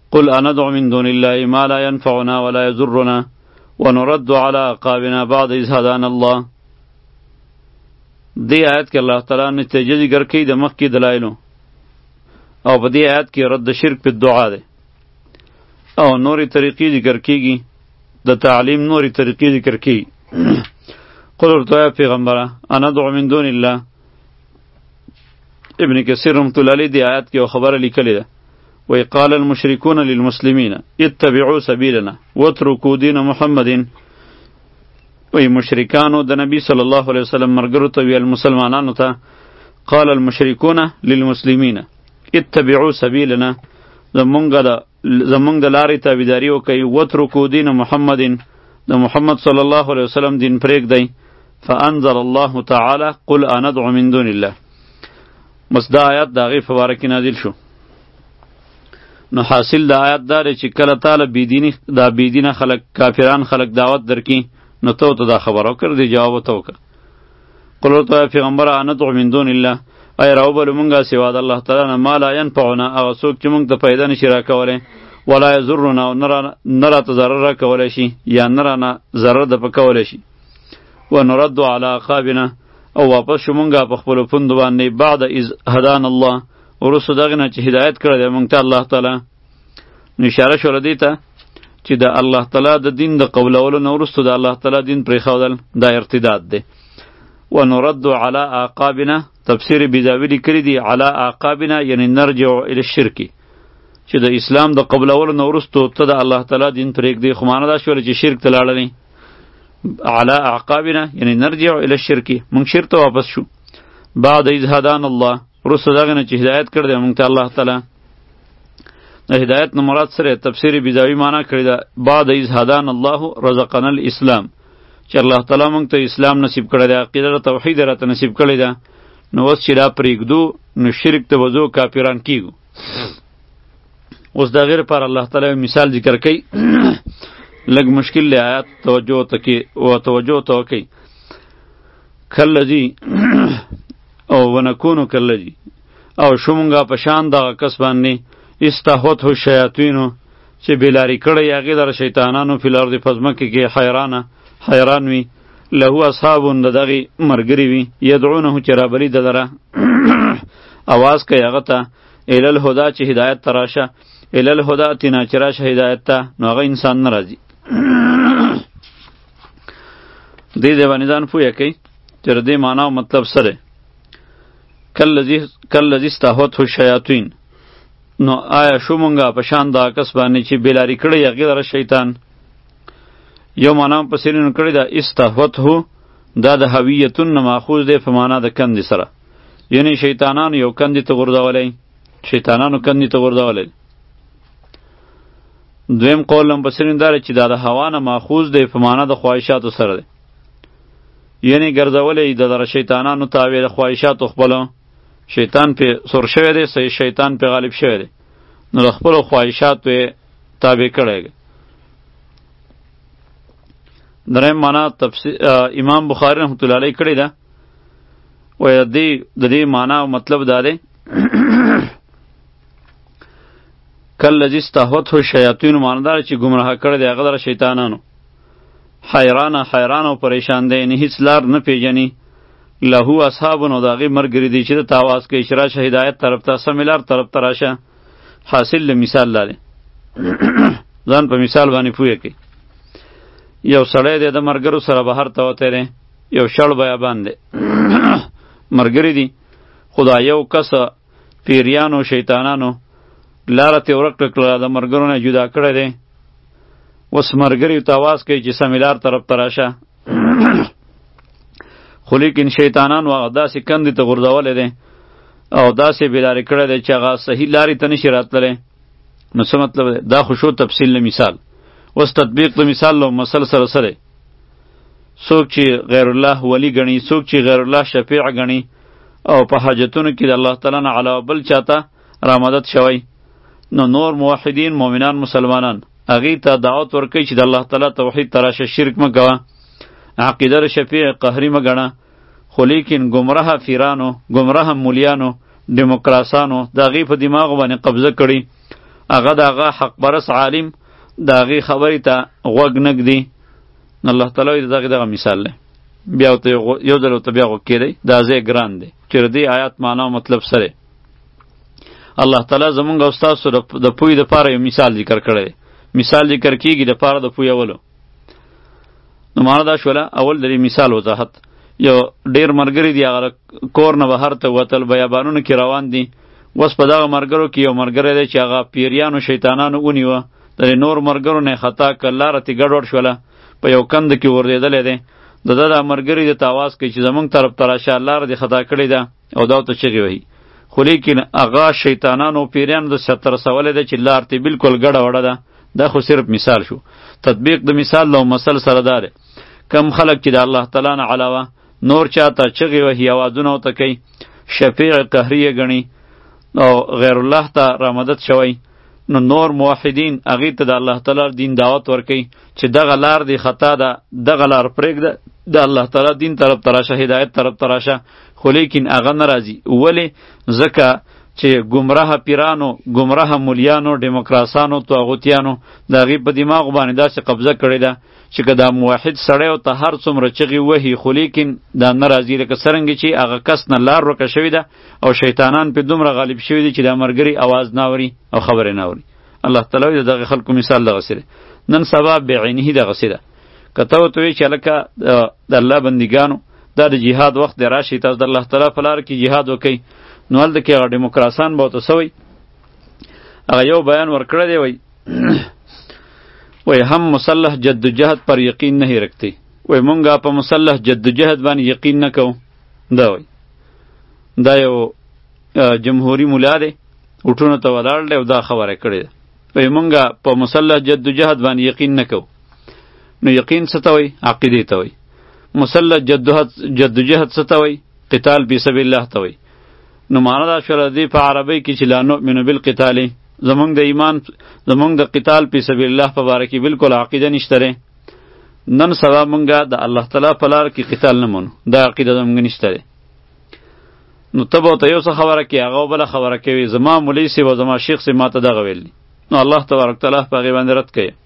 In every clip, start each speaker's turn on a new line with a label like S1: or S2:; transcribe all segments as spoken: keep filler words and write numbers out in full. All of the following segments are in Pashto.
S1: قل اندعو من دون الله ما لا ينفعنا ولا يضرنا ونرد على اعقابنا بعد اذ هدانا الله. دی آیت کې الله تعالی نتیجه ذکر کوي د مخکې دلایلو، او په دې آیت کې رد شرک په دعا ده او نورې طریقې ذکر کیږي، د تعلیم نورې طریقې ذکر کیږي. قل ورته یا پیغمبره اندعو من دون الله. ابن کثیر رحمت الله علیه دی آیت کې یو خبره لیکلې ده، وی قال المشركون للمسلمین اتبعوا سبیلنا واترکوا دین محمد. وی مشرکانو د نبی صلی الله علیه وسلم مرګرو ته ویل، مسلمانانو ته، قال المشركون للمسلمین اتبعوا سبیلنا، زمونږ د زمونږ د لارې تابعداري وکئ، واترکوا دین محمد، د محمد صلی الله علیه وسلم دین پرېږدئ. فانزل الله تعالی قل اندعو من دون الله. بس دا آیات د هغې په باره کې نازل شو. نو حاصل د آیات دا دی چې کله تاله بېدیني دا بېدینه خلک کافران خلک دعوت درکړي، نو ته ورته دا خبره وکړه، دې جواب ورته وکړه. قل ورته وایه پیغمبره اندعو من دون الله، ای راوبلو مونږه سوا د الله تعالی نه ما لا ینفعنا، هغه څوک چې مونږ ته پیدا نشي راکولی، ولا یضرنا، او نه راته ضرر راکولی شي، یا نه رانه ضرر د په کولی شي. ونرد علی اعقابنا، او واپس شو مونږه په خپلو پوندو باندې بعد اذ هدانا الله، وروسته دغې نه چې هدایت کړی دی مونږ ته الله تعالی. نو اشاره شوله دې ته چې د الله تعالی د دین د قبلولو نه وروسته د الله تعالی دین پرېښودل دا ارتداد دی. ونرد علی اعقابنا، تفسیر بیضاوي لیکلي دي علی اعقابنا یعنی نرجع الی الشرک، چې د اسلام د قبلولو نه وروسته ته د الله تعالی دین پرېږدې، خو معنی دا شوله چې شرک ته لاړلی. علی اعقابنا یعنی نرجع الی الشرک، مونږ شرک ته واپس شو. بعد اذ هدانا الله، وروسته دغه نه چې هدایت کړی دی مونږ ته الله تعالی. د هدایت نه مراد سره تفسیر بیضاوي معنا کړې ده، بعد اذ هدانا الله رزقنا الاسلام، چې الله تعالی مونږ ته اسلام نصیب کړی دی، عقیده د توحید راته نصیب کړی ده. نو اوس چې دا پرېږدو نو شرک ته وځو، کافران کیږو. اوس د هغې لپاره الله تعالی مثال ذکر کوي، لږ مشکل دی آیات، توجه ته کې و توجه ته وکئ. کالذي او ونکونو کالذي، او شو مونږه په شان دغه کس باندې استهوته الشیاطینو، چې بېلارې کړی یې هغې لره شیطانانو فی الارض په ځمکه کې حیرانه حیران وي، له اصحاب د دغې ملګري وي، یدعونه چې رابلي د لره اواز کوي هغه ته، الی الهدا چې هدایت ته راشه، الی الهدا تینا چې راشه هدایت ته، نو هغه انسان نه راځي. دې دې باندې ځان پوهه کوي چې د دې معنا او مطلب څه دی. کالذي استهوته الشیاطین، نو آیا شو مونږه په شان دغه کس باندې چې بېلارې کړی یې هغې لره شیطان. یو معنا هم پسرینو کړې ده استهوته، دا د هویتون نه ماخوذ دی په معنا د کندې سره، یعنی شیطانانو یو کندې ته غورځولی، شیطانانو کندې ته غورځولی. دویم قول هم پسرین دا چې دا د هوا نه ماخوذ دی په معنا د خواهشاتو سره دی، یعنی ګرځولی د دره شیطانانو تابع د خواهشاتو خپلو، شیطان پې سور شوی دی، صحیح شیطان پې غالب شوی دی، نو د خپلو خواهشاتو یې تابع کړی دی. دریم معنا تفسیر امام بخاری رحمت الله علیه کړی ده، وایي د دې د دې معنا او مطلب دا دی کالذي استهوته الشیاطین، معنا دا چې ګمراه کړی دی هغه لره شیطانانو، حیرانه حیران او پریشان دی، یعنې هېڅ لار نه پېژني، لهو اصحاب، نو د هغې ملګري دی چې ده ته اواز کوي چې راشه هدایت طرف ته، سمې لار طرف ته راشه. حاصل د مثال دا دی، ځان په مثال باندې پوهه کوي. یو سړی دی د ملګرو سره بهر ته وتی دی، یو شړ بیابان دی، ملګري دي، خو دا یو کس پیریانو شیطانانو لاره ترې ورک کړله، د ملګرو نه جدا کړی دی. اوس ملګري ته اواز کوي چې سمې لار طرف ته راشه، خو لیکن شیطانانو هغه داسې کندې ته غورځولی دی او داسې بېلارې کړی دی چې هغه صحیح لارې ته نشي راتللی. نو څه مطلب دی؟ دا خو شو تفصیل له مثال. اوس تطبیق د مثال له مسل سره سره، څوک چې غیر الله ولی ګڼي، څوک چې غیر الله شفیع ګڼي، او په حاجتونو کې د الله تعالی نه علاوه بل چاته رامدد شوی، نو نور موحدین مؤمنان مسلمانان هغې ته دعوت ورکوي چې د الله تعالی توحید ته راشه، شرک مه کوه، عقیده د شفیع قهري مه ګڼه. خو لیکن ګمراه پیرانو، ګمراه مولیانو، ډیموکراسانو د هغې په دماغو باندې قبضه کړي هغه د هغه حق پرس عالم د هغې خبرې ته غوږ نه ږدي. الله تعالی وایي د دغې دغه مثال دی. بیا ورته یو ځل ورته بیا غوږ کېدی، دا ځای ګران دی چې د دې آیات معنا او مطلب څه دی. الله تعالی زمونږ او ستاسو د پوهې دپاره یو مثال ذکر کړی دی. مثال ذکر کېږي دپاره د پوهولو. نو معنا دا شوله اول د دې مثال وضاحت. یو ډېر ملګري دي، هغه کور نه بهر ته وتل، بیابانونو کې روان دي. اوس په دغه ملګرو کې یو ملګری دی چې هغه پیریانو شیطانانو ونیوه، د نور ملګرو نه یې خطا کړ، لاره ترې ګډوډ شوله، په یو کند کې ورېدلی دی. د ده دا ملګري د ته آواز کوي چې زمونږ طرف ته راشه، لاره دې خطا کړې ده، او دا ورته چغې وهي. خو لیکن هغه شیطانانو پیریانو د سر ته رسولی دی چې لار ترې بلکل ګډه وډه ده. دا خو صرف مثال شو. تطبیق د مثال له مثل سره دا دی، کم خلک چې د الله تعالی نه علاوه نور چاته چغې وهي، اوازونه ورته کوي، شفیع قهري یې ګڼي او غیر الله ته رامدد شوی، نو نور موحدین هغې ته د الله تعالی دین دعوت ورکوي چې دغه لار دی خطا ده، دغه لار پرېږده، د الله تعالی دین طرف ته راشه، هدایت طرف ته راشه. خو لیکن هغه نه راځي. ولې؟ ځکه چې ګمراه پیرانو، ګمراه مولیانو، ډیموکراسانو، طاغوتیانو د هغې په دماغ باندې داسې قبضه کړې ده چې که دا موحد سړی ورته هر څومره چغې وهي، خو لیکن دا نه راځي. لکه څرنګه چې هغه کس نه لار ورکه شوې ده او شیطانان پې دومره غالب شوي دي چې دا ملګري اواز نه اوري او خبرې نه اوري. الله تعالی وایي د دغې خلکو مثال دغسې دی. نن سبا بعینه دغسې ده. که ته ورته وایې چې هلکه د الله بندګانو دا د جهاد وخت دی، راشئ تاسو د الله تعالی په لاره کې جهاد وکئ، نو هلته کې هغه ډیموکراسان به ورته څه وایي؟ هغه یو بیان ورکړی دی، وایي وی هم مسلح جدوجہد پر یقین نہیں رکھتے. وی مونږه په مسلح جدوجہد باندې یقین نه کوو. دا وی دا یو جمهوری مولا دی، اټونو ته ولاړ دی او دا خبره کړې ده. وی مونږه په مسلح جدوجہد باندې یقین نه کوو. نو یقین څه ته وی؟ عقیدې ته وی. مسلح جدوجہد څه ته وی؟ قتال فی سبیل الله ته وی. نو معنا دا شوله دی په عربی کې چې لا نؤمن بالقتال، زمونږ د ایمان زمونږ د قتال فی سبیل الله په باره کې بالکل عقیده نشته دی. نن سبا مونږه د الله تعالی په لاره کې قتال نه منو، دا عقیده زمونږ نشته دی. نو ته به ورته یو څه خبره کوي، هغه بله خبره کوي. زما مولوي صاحب او زما شیخ صاحب ماته دغه ویل دي، نو الله تبارک تعالی په هغې باندې رد کوي.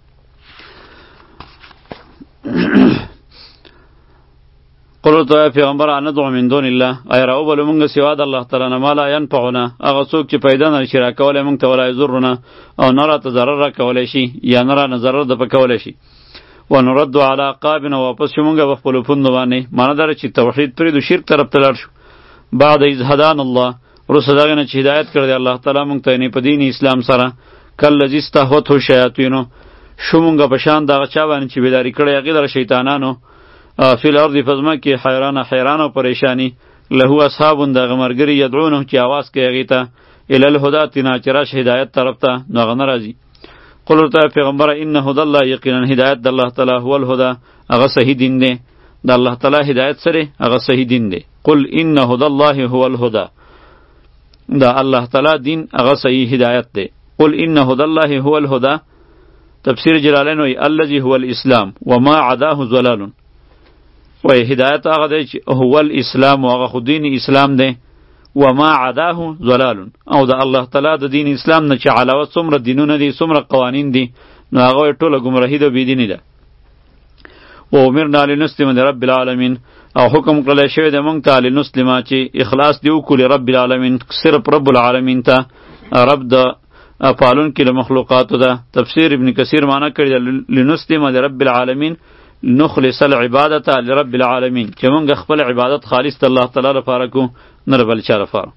S1: قلو تو یا پیغمبر ندعو من دون الله، ای راو بلو منگا سوا د الله تعالی نه ما لا ینفعنا، هغه څوک چې پیدا نه شي راکولی موږ ته، ولا یضرنا، او نه راته ضرر راکولی شي یا نه رانه ضرر د پکولی شي. ونرد علی عقابنا، واپس شو موږ په خپلو پوندو باندې. معنا دا چې توحید پرېږدو، شرک طرف ته لاړ شو. بعد اذ هدانا الله، وروسته د هغې نه چې هدایت کړی دی الله تعالی موږ ته، یعنې په دین اسلام سره. کالذي استهوته الشیاطینو، شو موږ په شان د هغه چا باندې چې بیداري کړی هغې لره شیطانانو، فی الارض فزما کې حیران حیران او پریشانی، له اصحاب دغه مرګری یدعونه چې आवाज کوي هغې ته، الی الهدی تینا چې راشه هدایت طرف ته، نو هغه نه راځي. قل ورته پیغمبره ان هدی الله، یقینا هدایت د الله تعالی هو الهدی، هغه صحیح دین دی. د الله تعالی هدایت سره هغه صحیح دین دی. قل ان هدی الله هو الهدی، دا الله تعالی دین هغه صحیح هدایت دی. قل ان هدی الله هو الهدی. تفسیر جلالین وی الذی هو الاسلام وما عداه ضلال، وی هدایت هغه دی چې هو الاسلام، هغه خو دین اسلام دی، وما عداه ضلال، او د الله تعالی د دین اسلام نه چې علاوه څومره دینونه دي، څومره قوانین دي، نو هغه ټوله ګمراهي ده، بېدیني ده. و امرنا لنسلم لرب العالمین، او حکم کړلی شوی دی موږ ته لنسلمه چې اخلاص دې وکړو لرب العالمین، صرف رب العالمین ته، رب د پالونکي له مخلوقاتو ده. تفسیر ابن کثیر معنی کړی ده لنسلم لرب العالمین، نخلص العبادت لرب العالمین، چې موږ خپل عبادت خالص د الله تعالی لپاره کو، نه د بل چا لپاره.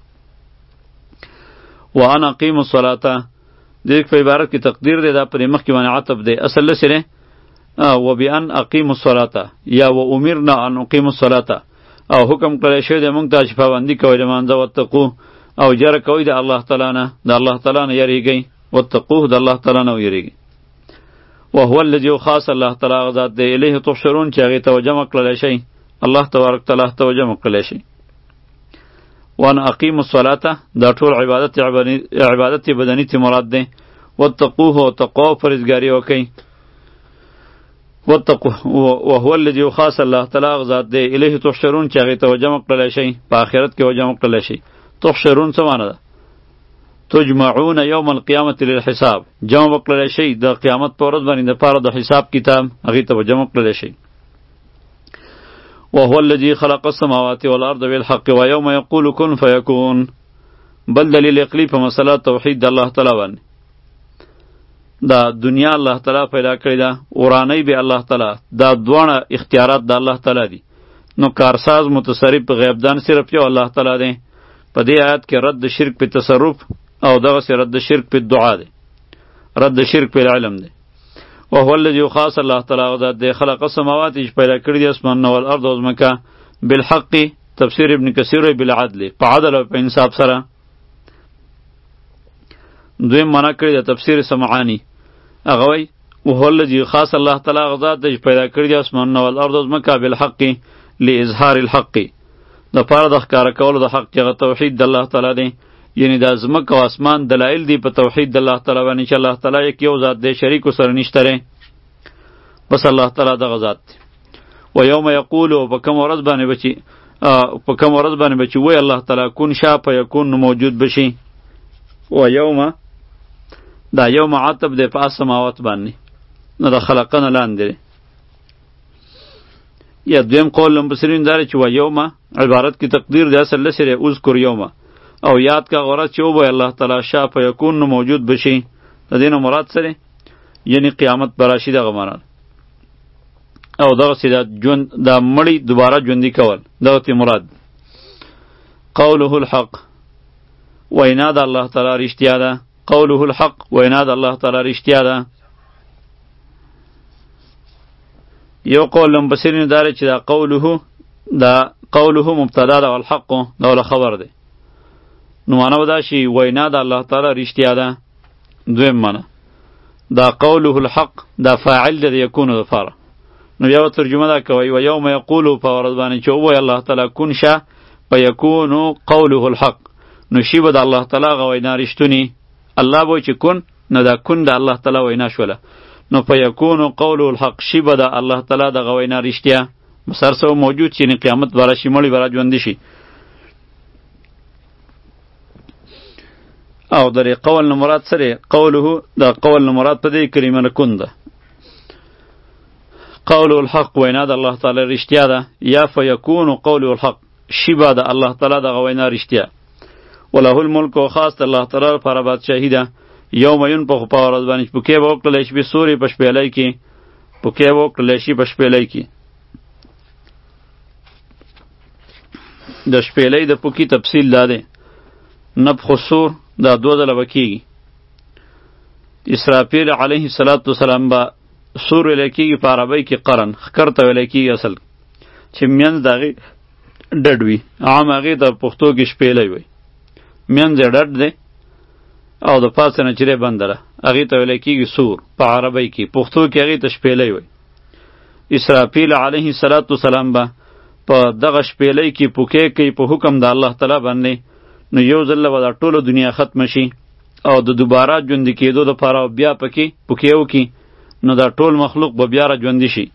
S1: وان اقیموا الصلاة، دې په عبارت کې تقدیر دی، دا پرې مخکې باندې عطف دی، اصل لسې دی و بان اقیموا الصلاة یا و امرنا ان اقیموا الصلاة، او حکم کړی شوی دی موږ ته چې پابندي کوئ د مانځه، واتقوه، او جره کوئ د الله تعالی نه، د الله تعالی نه یریږئ، واتقوه، د الله تعالی نه ویریږئ. وهو الذي خاص الله تعالی غذات دی، الیه تحشرون، چې هغې ته وجمع کړلی شئ، الله تبارک تعالی ته وجمع کړلی شئ. وان اقیموا الصلاة، دا ټول عبادت عبادت بدنی تی مراد دی. واتقوه، او تقوا او پرهیزګاري وکئ. واتقوه وهو الذي خاص الله تعالی غذات دی، الیه تحشرون، چې هغې ته وجمع کړلی شئ، په آخرت کې وجمع کړلی شئ. تحشرون څه معنی ده؟ تجمعون یوم القیامت للحساب، جمع وکړل شي د قیامت په ورځ باندې د پاره د حساب کتاب، هغې ته به جمع کړل شي. وهو الذي خلق السماوات والارض بالحق ويوم يقول كن فيكون. بل دلیل عقلی په مسله توحید د الله تعالی باندې. دا دنیا الله تعالی پیدا کړې ده، ورانۍ به الله تعالی، دا دواړه اختیارات د الله تعالی دي. نو کارساز متصرف غیبدان صرف یو الله تعالی دی. په دې آیات کې رد شرک په تصرف او دغسې رد شرک په دعا دی، رد شرک په علم دی. وهو الذي خاص الله تعالی ذات دی خلق السماوات چې پیدا کړي دي اسمانونه والارض او ځمکه بالحق، تفسیر ابن کثیر بالعدل، په عدل او په انصاف سره. دویم معنا کړی د تفسیر سمعانی، هغه وایي وهو الذي خاص الله تعالی ذات دی چې پیدا کړي دي اسمانونه والارض او ځمکه بالحق لاظهار الحق، د پاره د ښکاره کولو د حق چې هغه توحید د الله تعالی دی. یعنی دا ځمکه او اسمان دلایل دی په توحید د الله تعالی باندې چې الله تعالی یک یو ذات دی، شریک سره نشته دی، بس الله تعالی دغه ذات دی. و یوم یقول، په کوم ورځ باندې به چې په کوم ورځ باندې به چې وایي الله تعالی کن شا فیکون، نو موجود بشي. و یوم، دا یوم عطب دی په السماوات باندې، نو د خلقنه لاندې دی. یا دویم قول لمبصرین داره چې و یوم عبارت کی تقدیر دی اصل لسره اذکر یوم، او یاد کا غرض چې وبه الله تعالی شا فیکون، نو موجود بشي. د دې نه مراد سره یعنی قیامت براشي دغه مراد، او دغسې د ژوند د مړی دوباره ژوندي کول دغسې مراد. قوله الحق، وینا د الله تعالی رښتیا ده. قوله الحق، وینا د الله تعالی رښتیا ده. یو قول لمبصرین داره چې دا قوله، دا قوله مبتدا ده او الحق دا ول خبر ده، نو معنا ودا شي وینا د الله تعالی رښتیا ده. دویم معنا دا قوله الحق دا فاعل ده یکون لپاره، نو یو ترجمه دا کوي و یوم یقول په ورځ باندې چې وایي الله تعالی کن شه فیکون قوله الحق، نو شی به د الله تعالی غ وینا رښتونی، الله به چې کن، نو دا کن د الله تعالی وینا شوله، نو فیکون قوله الحق، شی به د الله تعالی د غ وینا رښتیا مسر سو موجود چې نه قیامت برا شي، مړی برا ژوندي شي. او درې قول نه مراد سره قوله، دا قول نه مراد په دې کلمه نه کن ده. قول الحق، وینا د الله تعالی رښتیا ده. یا فیکون قول الحق، شیبه د الله تعالی د وینا رښتیا. وله الملک، او خاص الله تعالی لپاره بادشاهی ده. یوم ینفخ، په ورځ باندې پوکې به وکړلی شي په سورې په شپېلۍ کې، پوکې به وکړلی شي په شپېلۍ کې. د شپېلۍ د پوکي تفصیل دا دی، نفخ الصور دا دو ځله به کېږي. اسرافیل علیه السلام به سور ویلی کېږي، په عربۍ کې قرن ښکر ته ویلی کېږي اصل، چې منځ د هغې ډډ وي، عام هغې ته پښتو کې شپېلی وایي. منځ یې ډډ دی او د پاسه نه چې دی بنده ده، هغې ته ویلی کېږي سور په عربۍ کې، پښتو کې هغې ته شپېلی وایي. اسرافیل علیه السلام به په دغه شپېلۍ کې پوکې کوي په حکم د الله تعالی باندې، نو یو ځل به دا ټوله دنیا ختم شي او د دوباره ژوندي کېدو دپاره بیا پکې پوکې وکړي، نو دا ټول مخلوق به بیا را ژوندي شي.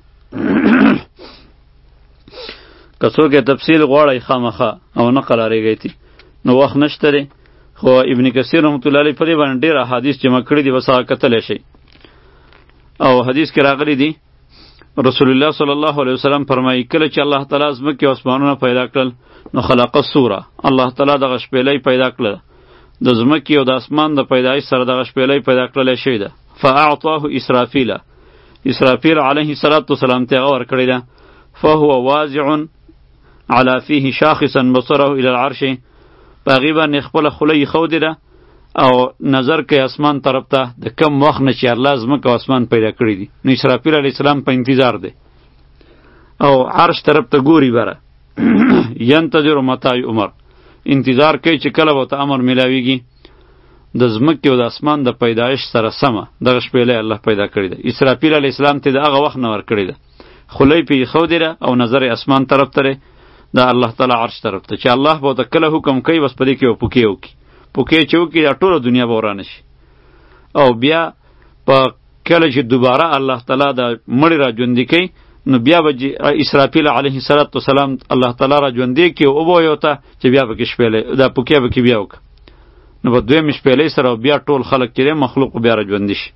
S1: که څوک یې تفصیل غواړئ خامخا او نه قلاریږئ، نو وخت نشته دی، خو ابن کثیر رحمت الله علیه په دې باندې ډېر احادیث جمع کړي دي، بس هغه کتلی شئ. او حدیث کې راغلی دی رسول الله صلی الله علیه وسلم فرمایي کله چې الله تعالی ځمکې او اسمانونه پیدا کړل، نو خلق الصوره، الله تعالی دغه شپېلۍ پیدا کړله، د ځمکې او د اسمان د پیدایش سره دغه شپېلۍ پیدا کړلی شوې ده. فاعطاه اسرافیل، اسرافیل علیه السلام ته هغه ورکړې ده. فهو واضع علی فیه شاخصا بصره الی العرش، په هغې باندې خپله خوله ایښودې ده او نظر کوي اسمان طرف ته، د کم وخت نه چې الله ځمکه او اسمان پیدا کړي دي. نو اسرافیل علیه السلام په انتظار دی او عرش طرف ته ګوري بره. ینتظر متی عمر، انتظار کوي چې کله به ته امر میلاویږي. د ځمکې او د اسمان د پیدایش سره سمه دغه شپېلۍ الله پیدا کړې ده. اسرافیل علیه السلام ته د هغه وخت نه ورکړې ده، خوله یې پې ایښودې ده او نظر یې اسمان طرف ته دی، د الله تعالی عرش طرف ته، چې الله به ورته کله حکم کوي بس په دې کې به پوکې وکړي. پوکې چې وکړي دا ټوله دنیا به ورانه شي. او بیا په کله چې دوباره الله تعالی د مړي را ژوندي کوي، نو بیا به اسرافیل علیه السلام الله تعالی را ژوندي کړي او وبویو ته چې بیا پکې شپېلۍ دا پوکې پکې بیا وکړه. نو په دویم شپېلې سره بیا ټول خلق چې مخلوق بیا راژوندي شي.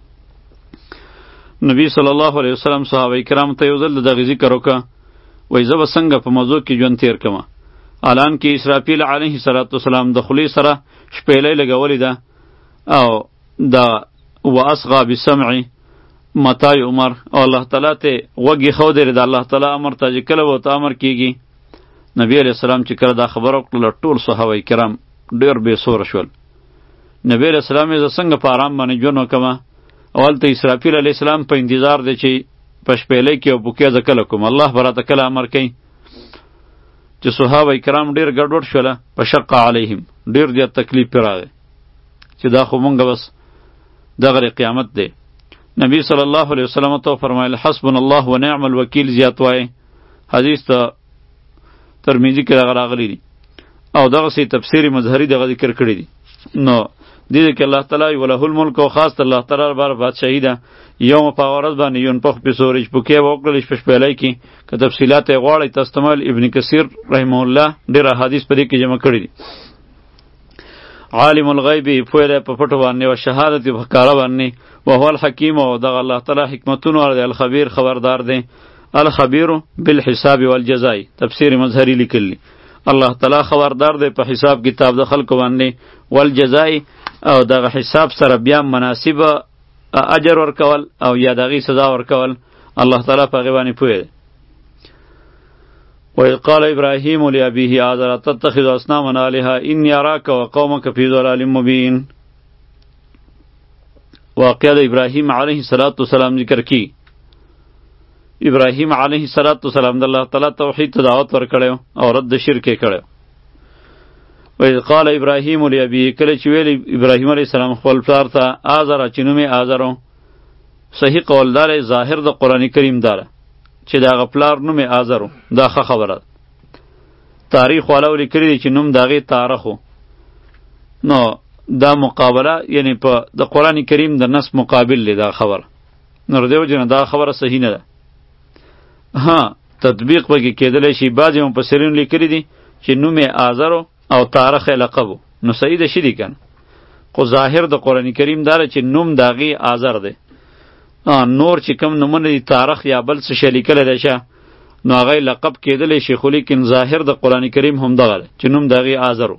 S1: نبی صلی الله علیه وسلم صحابه کرام ته یو ځل دغه ذکر وکړه، وایي زه به څنګه په موضوع کې ژوند تیر کړم، الان کې اسرافیل علیه السلام د خولې سره شپېلې لګولې ده او دا واصغى بالسمع متى عمر او الله تعالی ته وږي خو درې د الله تعالی امر ته چې کله وته امر کیږي. نبی علیہ السلام چې کله دا خبره وکړه ټول صحابه کرام ډېر بې سوره شول. نبی علیہ السلام یې څنګه په آرام باندې ژوند وکړم، اول ته اسرافیل علیه السلام په انتظار دی چې په شپېلې کې او بوکې زه کله کوم، الله به راته کله امر کوي. چې صحابه کرام ډېر ګډوډ شوله، په شق علیهم ډېر زیات تکلیف پرې راغی چې دا خو مونږ بس دغه قیامت دی. نبی صلی الله علیه وسلم ته فرمایل حسبنا الله و نعم الوکیل زیات وای. حدیث ته ترمذی کې دغه راغلی دی او دغه سي تفسیر مظهری دغه ذکر کړی دی. نو دې کې الله تعالی وله الملک او خاص الله تعالی بار بادشاہی ده. یوم په ورځ باندې یون پخ په سورج پکې وکړل په شپېلې کې که تفصیلات یې غواړئ تستمل ابن کثیر رحمه الله ډېر احادیث په دې کې جمع کړي دي. عالم الغیب پوهه په پټو باندې او شهادت په ښکاره باندې او هو الحکیم او دغه الله تعالی حکمتونه ور الخبیر خبردار دی. الخبیر بالحساب والجزاء تفسیر مظهری لیکلی الله تعالی خبردار دی په حساب کتاب د خلکو باندې والجزاء او دغه حساب سره بیا مناسب اجر ورکول او یا دغه سزا ورکول الله تعالی په غیبانی پوهه. وإذ قال إبراهيم لأبيه آزر تتخذ أصناما آلهة إني أراك وقومك في ضلال مبين. واقعہ ابراهیم علیه السلام ذکر کی. ابراهیم علیه السلام د الله تعالی توحید ته دعوت ورکړیو او رد شرک یې کړیو. وإذ قال إبراهيم لأبيه کله چې ویل ابراهیم علیه السلام خپل پلار ته آزر چې نوم یې آزرو، صحیح قول دار ظاهر د قرآن کریم داره چې دا غپلار نوم آزرو، دا ښه خبره. تاریخ والا لیکلی دی چې نوم د هغې تارخو. نو دا مقابله یعنی په د قرآن کریم د نص مقابل دی دا خبره. نو د دې وجې نه دا خبره صحیح نه ده. ها تطبیق پکې کېدلی شي. بعضې مفسرین لیکلی دي چې نوم آزرو او تارخ یې لقبو، نو صحیح ده شي دی که نه. خو ظاهر د قرآن کریم داره چې نوم د هغې آزر دی. نور چې کم نمونه دي تاریخ یا بل څه شی لیکلی دی شه نو هغه لقب کېدلی شي، خو لیکن ظاهر د قرآن کریم هم دغه دی چې نوم د هغې آزر و.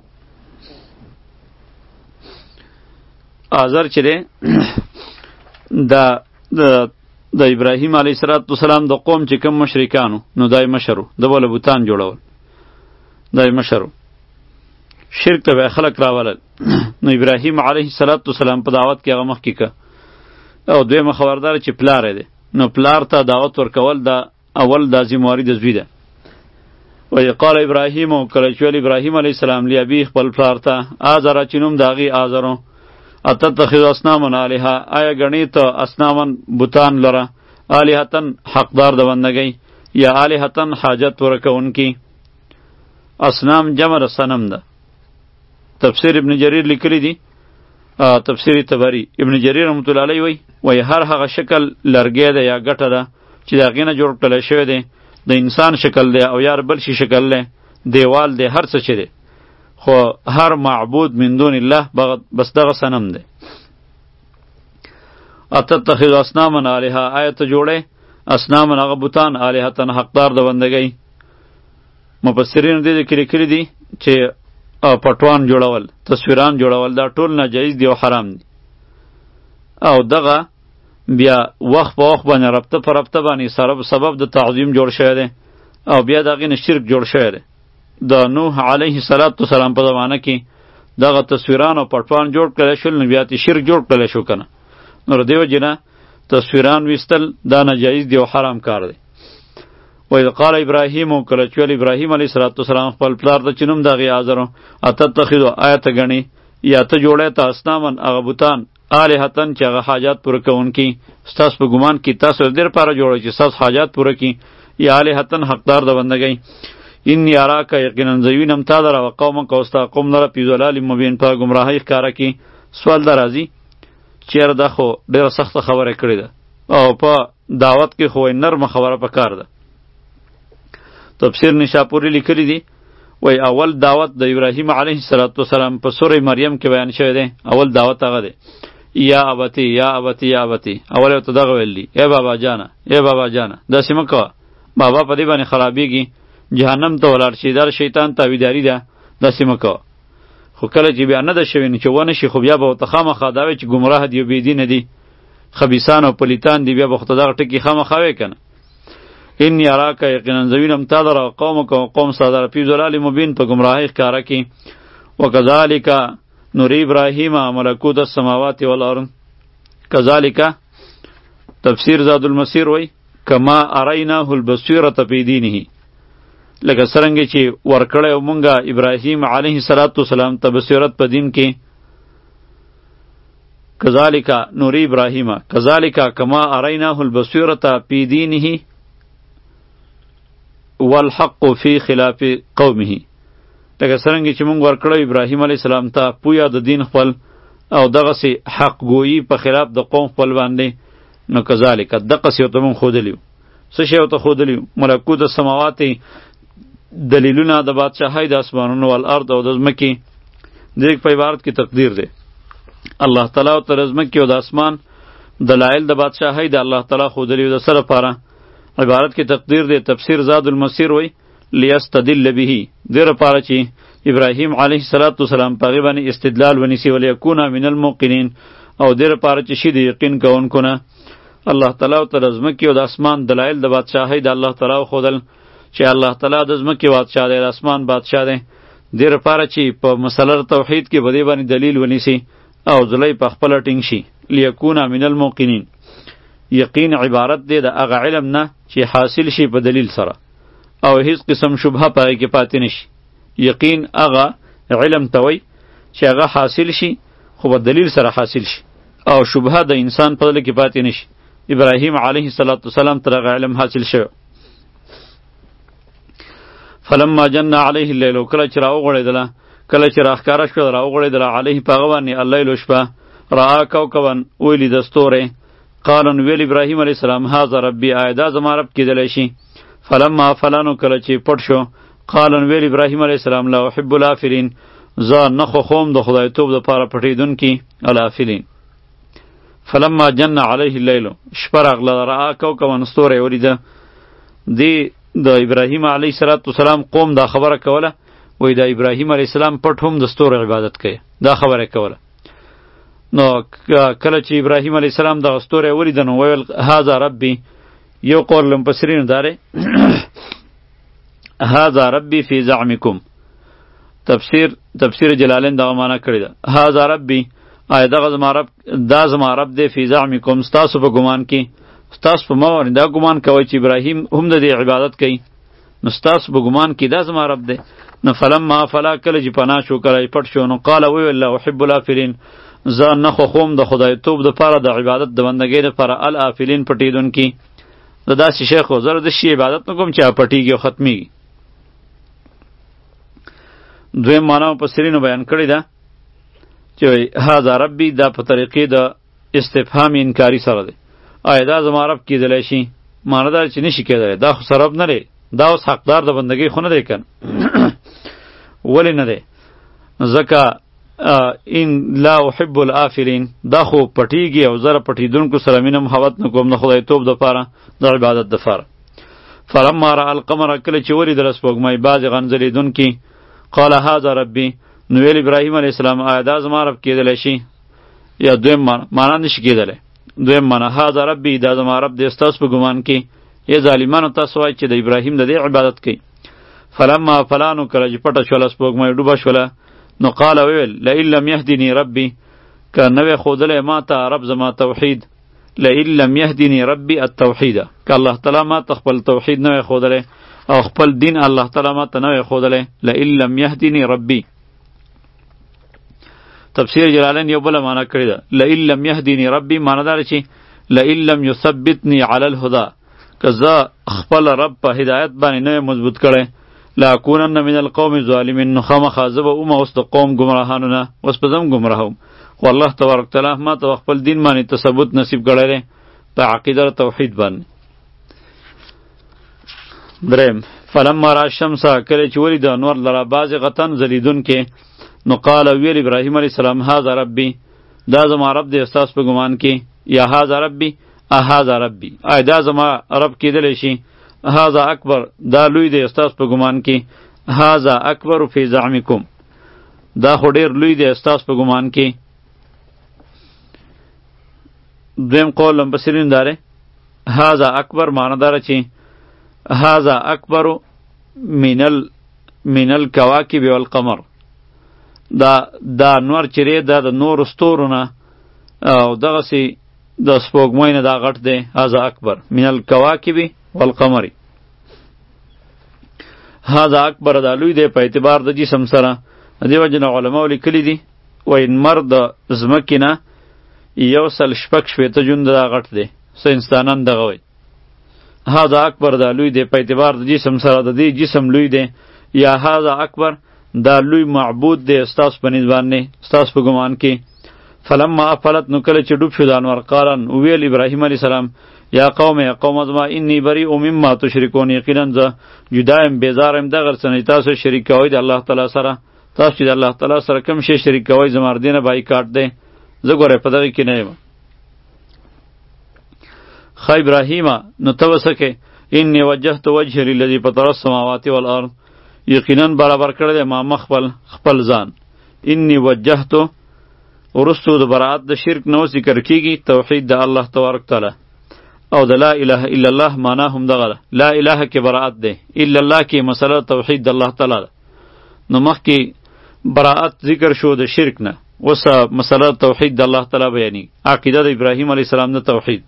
S1: آزر چې دی د ابراهیم علیه السلام د قوم چې کم مشرکانو نو دای مشر و، د بله بوتان جوړول دای مشر و. شرک ته به خلک راولل. نو ابراهیم علیه السلام په دعوت کې هغه مخکې که او دویمه خبردار چې پلار دی، نو پلار ته دعوت ورکول دا اول د ذمواري د زوی ده. و قال ابراهیم کله چې ویل ابراهیم علیه السلام لابي خپل پلار ته آزر چې نوم د هغې آزرو اتتخذ اصناما آلهه آیا ګڼې ته اصناما بوتان لره آلهتن حقدار د بندګۍ یا آلهتن حاجت ورکوونکي. اصنام جمع د صنم ده. تفسیر ابن جریر لیکلی دی، تفسیر تبری ابن جریر رحمت الله علیه وی وی هر هغه شکل لرګی ده یا ګټه ده چې د هغې نه جوړ کړلی شوی دی، د انسان شکل دی او یا بل شي شکل دی، دیوال دی، هر څه چې دی، خو هر معبود من دون الله بس دغه صنم دی. اتتخذ اصناما آلهه آیا ته جوړی اصناما هغه بوتان آلهتن حقدار د بندګۍ. مفسرین دې کې لیکلي دي چې پټوان جوړول، تصویران جوړول دا ټول ناجایز دی او حرام دی. او دغه بیا وخت په وخت باندې ربطه په ربطه باندې سبب د تعظیم جوړ شوی دی او بیا د هغې نه شرک جوړ شوی دی. د نوح علیه السلام په زمانه کې دغه تصویران او پټوان جوړ کړلی شول، نو بیا ترې شرک جوړ کړلی شو که نه. نو د دې وجې نه تصویران ویستل دا ناجایز دی او حرام کار دی. وإذ قال ابراهیم کله چې ویل ابراهیم علیه السلام خپل پلار ته چې نوم د هغې آزرو اتتخذو آیا ته ګڼې یا ته جوړی ته اصنامن هغه بوتان آلهتن چې هغه حاجات پوره کوونکي ستاسو په ګمان کې تاسو د دې لپاره جوړوئ چې ستاسو حاجات پوره کړي، یا آلهتن حقدار د بندګۍ. انی اراک یقینا زه وینم تا لره و قومک او ستا قوم لره فی ضلال مبین په ګمراهۍ ښکاره کې. سوال در راځي چېرې دا خو ډېره سخته خبره کړې ده او په دعوت کې خو نرمه خبره پکار ده. تفسیر نشاپوری لیکلی دی وای اول دعوت د ابراهیم علیه السلام په سوره مریم کې بیان شوی دی. اول دعوت هغه دی یا ابتی یا ابتی یا ابتی. اول ته دغه ویل دی ای بابا جانا ای بابا جانا داسې مه کوه، بابا په دې باندې خرابېږي، جهنم ته ولاړ شي، در شیطان تابعداري ده، داسې مه کوه. خو کله چې بیا نه ده شوې نو چې ونه شي خو بیا به ورته خامخا دا وایي چې ګمراه دي او بېدینه دي، خبیثان او پلیتان دي، بیا به خو ته دغه ټکي خامخا وایې که نه. انی اراک یقینا زوینم تا در قومک و قوم ستا در فی ضلال مبین په گمراهی ښکاره کې. وکذالک نوری ابراهیم ملکوت السماوات والارض. کذالک تفسیر زاد المسیر وی کما اریناه البصیرة فی دینه، لکه څرنګه چې ورکړی مونږه ابراهیم علیه السلام ته بصیرت په دین کې. کذالک نوری ابراهیم کذالک کما اریناه البصیرة فی دینه والحق فی خلاف قومه. لکه څرنګه چې مونږ ورکړو ابراهیم علیه السلام ته پویا د دین خپل او دغسې حق گویی په خلاف د قوم خپل باندې، نو کذالک دقسې ورته مونږ ښودلي وو. څه شی ورته ښودلي وو؟ ملکوت السماوات، دلیلونه د بادشاهۍ د اسمانونو والارض او د ځمکې. د دې په عبارت کې تقدیر دی. الله تعالی ورته د ځمکې او د اسمان دلایل د بادشاهۍ د الله تعالی ښودلي وو. د څه لپاره؟ عبارت کې تقدیر دی. تفسیر زاد المسیر وی لیستدل به، دې لپاره چې ابراهیم علیه السلام په هغې باندې استدلال ونیسي، ولیکون من الموقنین، او دې لپاره چې شي د یقین کوونکو نه. الله تعالی ورته د ځمکې او د اسمان دلایل د بادشاهۍ د الله تعالی وښودل چې الله تعالی د ځمکې بادشاه دی، د اسمان بادشاه دی. دې لپاره چې په مسله توحید کې به دې باندې دلیل ونیسي او زلی په خپله ټینګ شي. لیکون من الموقنین، یقین عبارت دی د هغه علم نه چې حاصل شي په دلیل سره او هیڅ قسم شبهه په هغې کې پاتې نشي. یقین هغه علم ته وایي چې هغه حاصل شي خو په دلیل سره حاصل شي او شبهه د انسان په زړه کې پاتې نشي. ابراهیم علیه السلام تر هغه علم حاصل شوی. فلما جن علیه اللیل، کله چې راوغړېدله کله چې راښکاره شوه راوغړېدله علیه په هغه باندې اللیل شپه، رأى کوکبا ویلي د ستوری. قال نو ویل ابراهیم علیه السلام هذا ربی، آیا دا زما رب کیدلی شي؟ فلما فلانو کله چې پټ شو، قال نو ویل ابراهیم علیه السلام لا احب الافلین، زه نه خوښوم د خدایتوب دپاره پټېدونکي الافلین. فلما جن علیه اللیل، شپه راغله، رأى کوکبا ستوری ولیده. دی د ابراهیم علیه السلام قوم دا خبره کوله، وی د ابراهیم علیه السلام پټ هم د ستورو عبادت کوي، دا خبره کوله. نو کله چې ابراهیم علیه السلام دغه ستوری ولیده نو ویل هذا ربی. یو قول لمفسرینو داره هذا ربی فی زعمکم. تفسیر تفسیر جلالین دغه معنا کړی ده، هذا ربی، آیا دغه زما رب دا زما رب دی فی زعمکم، ستاسو په ګمان کې، ستاسو په ما باندې دا ګمان کوئ چې ابراهیم هم د دې عبادت کوي، نو ستاسو په ګمان کې دا زما رب دی. نو فلما فلا، کله چې پناه شو کله پټ شو، نو قال ویل لا احب الافلین، زه نه خوښوم د خدایتوب دپاره د عبادت د بندګۍ دپاره الافلین پټېدونکي. زه داسې شی خو زه د شي عبادت نه کوم چې هغه پټېږي او ختمیږي. دویم معنا مفسرینو بیان کړې ده چې هذا ربی دا په طریقې د استفهام انکاري سره دی. آیا دا زما رب کېدلی شي؟ معنا دا چې نشي کېدلی، دا خو رب نه دی، دا اوس حقدار د بندګۍ خو نه دی که ولې نه دی؟ ځکه ان لا احب الافلین، دا خو پټیږي او زره پټیدونکو سره مینه محبت نه کوم د خدایتوب دپاره د عبادت دپاره. فلما رأى القمر، کله چې ولیدله سپوږمۍ بعضې غنځلېدونکي، قال هذا ربی، نو ویل ابراهیم علیه السلام آیا دا زما رب کېدلی شي؟ یا دویم معنا معنا نشي کېدلی. دویم معنا هذا ربی، دا زما رب دی ستاسو په ګمان کې. ای ظالمانو تاسو وایئ چې د ابراهیم د دې عبادت کوي. فلما فلانو، کله چې پټه شوله سپوږمۍ ډوبه شوله، نو قال ویل لئن لم یهدنی ربی، که نوی ښودلی ما ته رب زما توحید، لئن لم یهدنی ربی التوحید، که الله تعالی ما ته خپل توحید نوی ښودلی او خپل دین الله تعالی ما ته نوی ښودلی، لئن لم یهدنی ربی. تفسیر جلالین یو بله معنا کړې ده، لئن لم یهدنی ربی معنا دا چې لئن لم یثبتنی علی الهدی، که زه خپل رب په هدایت باندې نوی مضبوط کړی، لاکونن من القوم الظالمین، نو خامخا زه به اومه اوس د قوم ګمراهانو نه، اوس به زه هم ګمراه وم. خو الله تبارک تعالی ما ته خپل دین باندې تثبت نصیب کړی دی په عقیده توحید باندې. دریم فلما را الشمس کله چې ولید انور لرا بازغتن زلیدونکې نو قال ویل ابراهیم علیه السلام هذا ربی دا زما رب دی استاس په ګمان کې یا هذا ربی هذا ربی آی دا زما رب کېدلی شي هذا اکبر دا لوی دی استاس په ګمان کې هذا اکبر فی زعمکم دا خو ډیر لوی دی استاس په ګمان کې. دویم قول لمبسرین داره هذا اکبر معنی داره چې هذا اکبر من ال من الکواکب والقمر دا دا نور چره دا د نور ستورونه او دغه سي د سپوږمۍ نه دا غټ دی هذا اکبر من الکواکب والقمر. هذا اکبر دا لوی دی په اعتبار د جسم سره. دیو جن علماء لیکلی دي وای مرد زمکینه یو سل شپک شویته جون دا غټ دی ساینسدانان دغه وای هذا اکبر دا لوی دی په اعتبار د جسم سره د دې جسم لوی دی یا هذا اکبر دا لوی معبود دی استاس په نسبت نه استاس په ګمان کې. فلما افلت نو کله چې ډوب شو د انور قارن ویل ابراهیم علیه السلام یا قوم یا قوم ازما انی بری مما تشرکون یقینا ز جدایم بیزارم دغه سنې تاسو شریک کوئ د الله تعالی سره تاسو چې د الله تعالی سره کوم شی شریک کوئ زمار دینه بایکاټ دی زه ګوره په دغه کې نه یم. خ ابراهیم نو توسکه انی وجهت وجهی للذی فطر السماوات والارض یقینا برابر کړی دی ما مخبل خپل ځان. انی وجهت ورستو د برات د شرک نو ذکر کیږي توحید د الله تبارک تعالی او د لا اله الا الله معنا هم دغه لا اله کې برات دی الا الله کې مسله توحید د الله تعالی نو مخکې براءت ذکر شو د شرک نه وسه مسله توحید د الله تعالی بیانی عقیده د ابراهیم علیه السلام د توحید.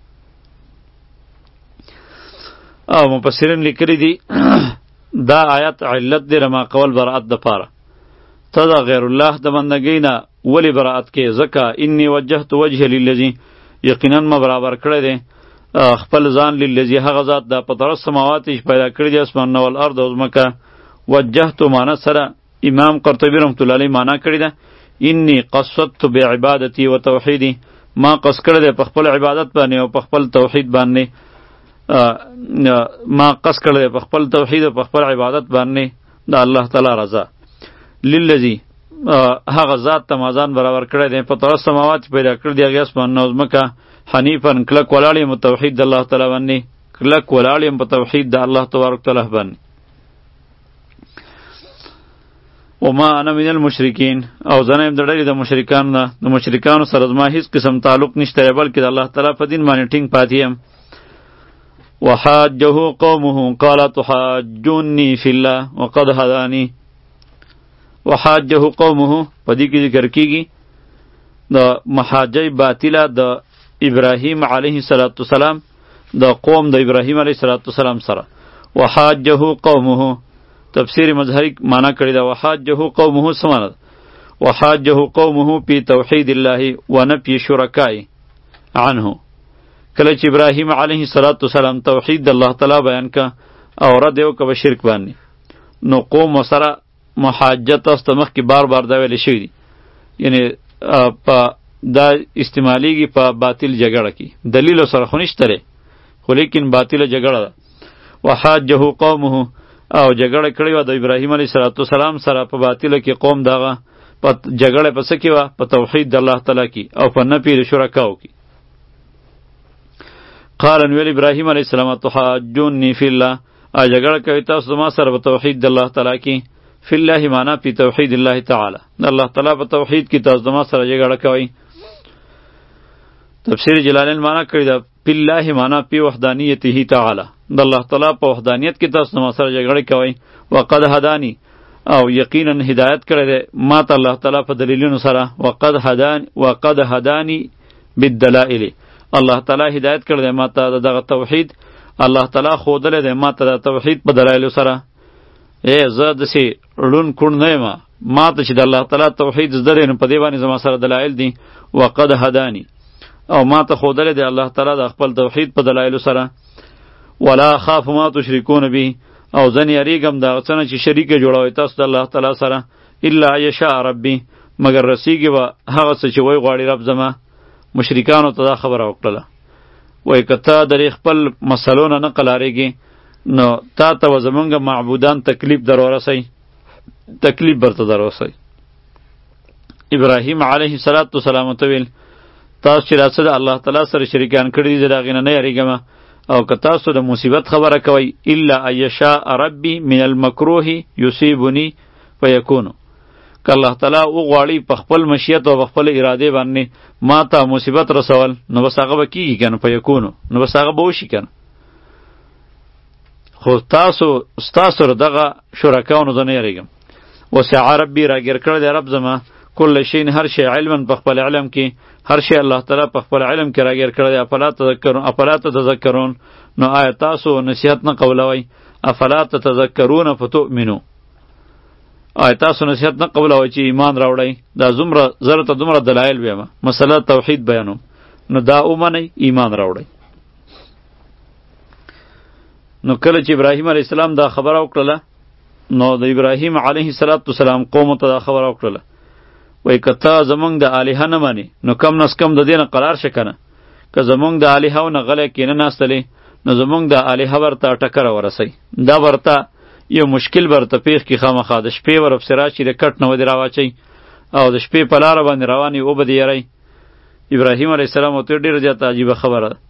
S1: او مفسرین لیکلی دي دا آیت علت دی رما قول براءت د پاره ته دا غیر الله د بندګۍ نه ولی براءت کې ځکه انی وجهت وجه للذی یقینا ما برابر کړی دی خپل ځان للذی هغه ذات د پطر السماوات چې پیدا کړی دی اسمان او الارض او ځمکه. وجهت معنا سره امام قرطبی رحمت الله علیه معنا کړی ده انی قصدت بعبادتی و توحیدی ما قصد کړی دی په خپل عبادت باندې او په خپل توحید باندې ما قصد کړی دی په خپل توحید او په خپل عبادت باندې د الله تعالی رضا. للذی هغه ذات ته مازان برابر کړی دی په طرف سماوات پیدا کړی دی هغه اسمان او ځمکه حنیفا کلک ولاړ یم توحید د الله تعالی باندې کلک ولاړ یم په توحید د الله تبارک تعالی باندې. وما انا من المشرکین او زنه يم د ډلې د مشرکانو نه د مشرکانو سره زما هیڅ قسم تعلق نشته بلکې د الله تعالی په دین باندې ټینګ پاتې یم. وحاجه قومه قال تحاجوني في الله وقد هداني. وحاجه قومه په دې کې ذکر کیږي د محاجه باطله د ابراهیم علیه السلام د قوم د ابراهیم علیه السلام سره. وحاجه قومه تفسیر مظهری معنا کړی دا وحاجه قومه سمانه وحاجه قومه پی توحید الله و نفی شرکای عنه. کله چې ابراهیم علیه السلام توحید د الله تعالی بیان کا او رد یو که شرک باندې نو قوم سره محاجت است مخ کی بار بار دا ویل شوی دی یعنی په دا استعمالیږي په باطل جګړه کې دلیل سره خو نشته خو لیکن باطل جګړه ده. وحاجه قومه او جګړه کړې و د ابراهیم علیه السلام سره په باطل کې قوم دغه په جګړه پس کې و په توحید د الله تعالی کې او په نفی شرکاو کې. قال ویل ابراهیم علیه السلام تحاجونی فی الله ا جګړه کوي تاسو ما سره په توحید د الله تعالی کې فی الله معنا په توحید الله تعالی د الله تعالی په توحید کې تاسو ما سره جګړه کوي. تفسیر جلالین معنا کړی دا فی الله معنا په وحدانیته تعالی د الله تعالی په وحدانیت کې تاسو ما سره جګړه کوي. وقد هدانی او یقینا هدایت کړی دی ما ته الله تعالی په دلیلونو سره. وقد هدانی وقد هدانی بالدلائل الله تعالی هدایت کړی دی ما ته دغه توحید الله تعالی ښودلی دی ما ته د توحید په دلایلو سره. ای زه داسې ړون کوڼ نه یم ما ته چې د الله تعالی توحید زده دی نو په دې باندې زما سره دلایل دي. وقد هدانی او ما ته ښودلی دی الله تعالی د خپل توحید په دلایلو سره. ولا خاف ما تشركون به او ځن یریږم د هغه څه نه چې شریکه جوړوئ تاسو د الله تعالی سره. الا یشاء ربي مگر رسیږي به هغه څه چې وایي غواړي رب زما. مشرکانو ته دا خبره وکړله وایي که ته درې خپل مسلو نه نه قلاریږي نو تا ته و زمونږ معبودان تکلیف در ورسی تکلیف برته در ورسی ابراهیم علیه السلام ته ویل تاسو چې راڅه د الله تعالی سره شریکان کړي دي زه د هغې نه نه یریږم او که تاسو د مصیبت خبره کوئ الا ان یشاء ربی من المکروه یصیبنی فیکونو که الله تعالی وغواړي په خپل مشیت او په خپل اراده باندې ما ته مصیبت رسول نو بس هغه به کېږي که نه فیکونو نو بس هغه به وشي که نه خو تاسو ستاسو دغه شرکاو نه زه نه یریږم وسع ربي راګیر کړی دی رب زما کل شین هر شی علما په خپل علم کې هر شی الله تعالی په خپل علم کې راګیر کړی دی افلا تذکرون افلا تذکرون نو آیا تاسو نصیحت نه قبلوئ افلا تذکرون فتؤمنو آیا تاسو نصیحت نه قبلوئ چې ایمان راوړئ دا زمره زره ته دومره دلایل ویم مسله توحید بیانوم نو دا ومنئ ایمان راوړئ نو کله چې ابراهیم علیه السلام دا خبره وکړله نو د ابراهیم علیه السلام قوم ته دا خبره وکړله وای که ته زمونږ د الهه نه مانې نو کم نس کم د دې نه قرار شه که نه که زمونږ د الهو نه غلی کینه ناستلې نو زمونږ د الهه ورته ټکره ورسئ دا ورته یو مشکل برته پیښ کړي خامخا د شپې ورپسې راشي د کټ نه ودې راواچئ او د شپې په لاره باندې روان یې وبه دې یری ابراهیم علیه السلام ورته ډېره زیاته عجیبه خبره ده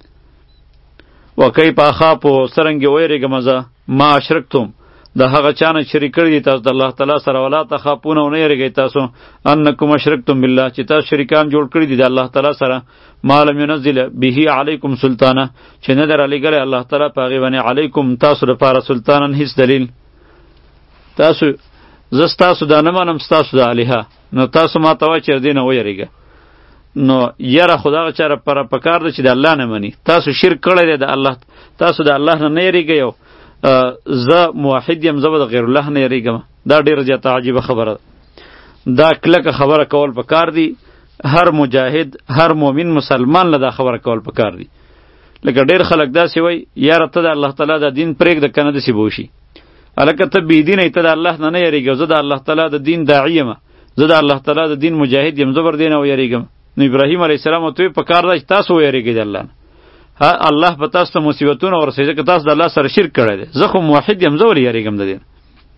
S1: وکیف اخاف څرنګې ویرېږم زه ما اشرکتم د هغه چا نه شریک کړي دي تاسو د الله تعالی سره ولا تخافون او نه یریږئ تاسو انکم اشرکتم بالله چې تاسو شریکان جوړ کړي دي د الله تعالی سره ما لم ينزل به علیکم سلطانه چې نه در علیګلی الله تعالی په هغې باندې علیکم تاسو دپاره سلطانا هیڅ دلیل تاسو زه ستاسو دا نه منم ستاسو د الهه نو تاسو ما ته وایئ چې د دې نه ویرېږه نو یره خو دغه چاره پر پکار ده چې د الله نه مني تاسو شرک کړی دی د الله تاسو د الله نه نه یریږئ او زه موحد یم زه به د غیر الله نه یریږم دا ډېره زیاته عجیبه خبره ده دا کلکه خبره کول پکار دی هر مجاهد هر مؤمن مسلمان له دا خبره کول پکار دی لکه ډېر خلک داسې وایي یاره ته د الله تعالی د دین پرېږده که نه داسې به وشي هلکه ته بېدینه یې ته د الله نه نه یریږې زه د الله تعالی د دین داعي یم زه د الله تعالی د دین مجاهد یم زه بر دې نه ویریږم نو ابراهیم علیه السلام ورته ویل پکار ده چې تاسو ویریږئ د الله نه الله به تاسو ته مصیبتونه ورسوي ځکه تاسو د الله سره شرک کړی دی زه خو موحد یم زه ولې یریږم د دې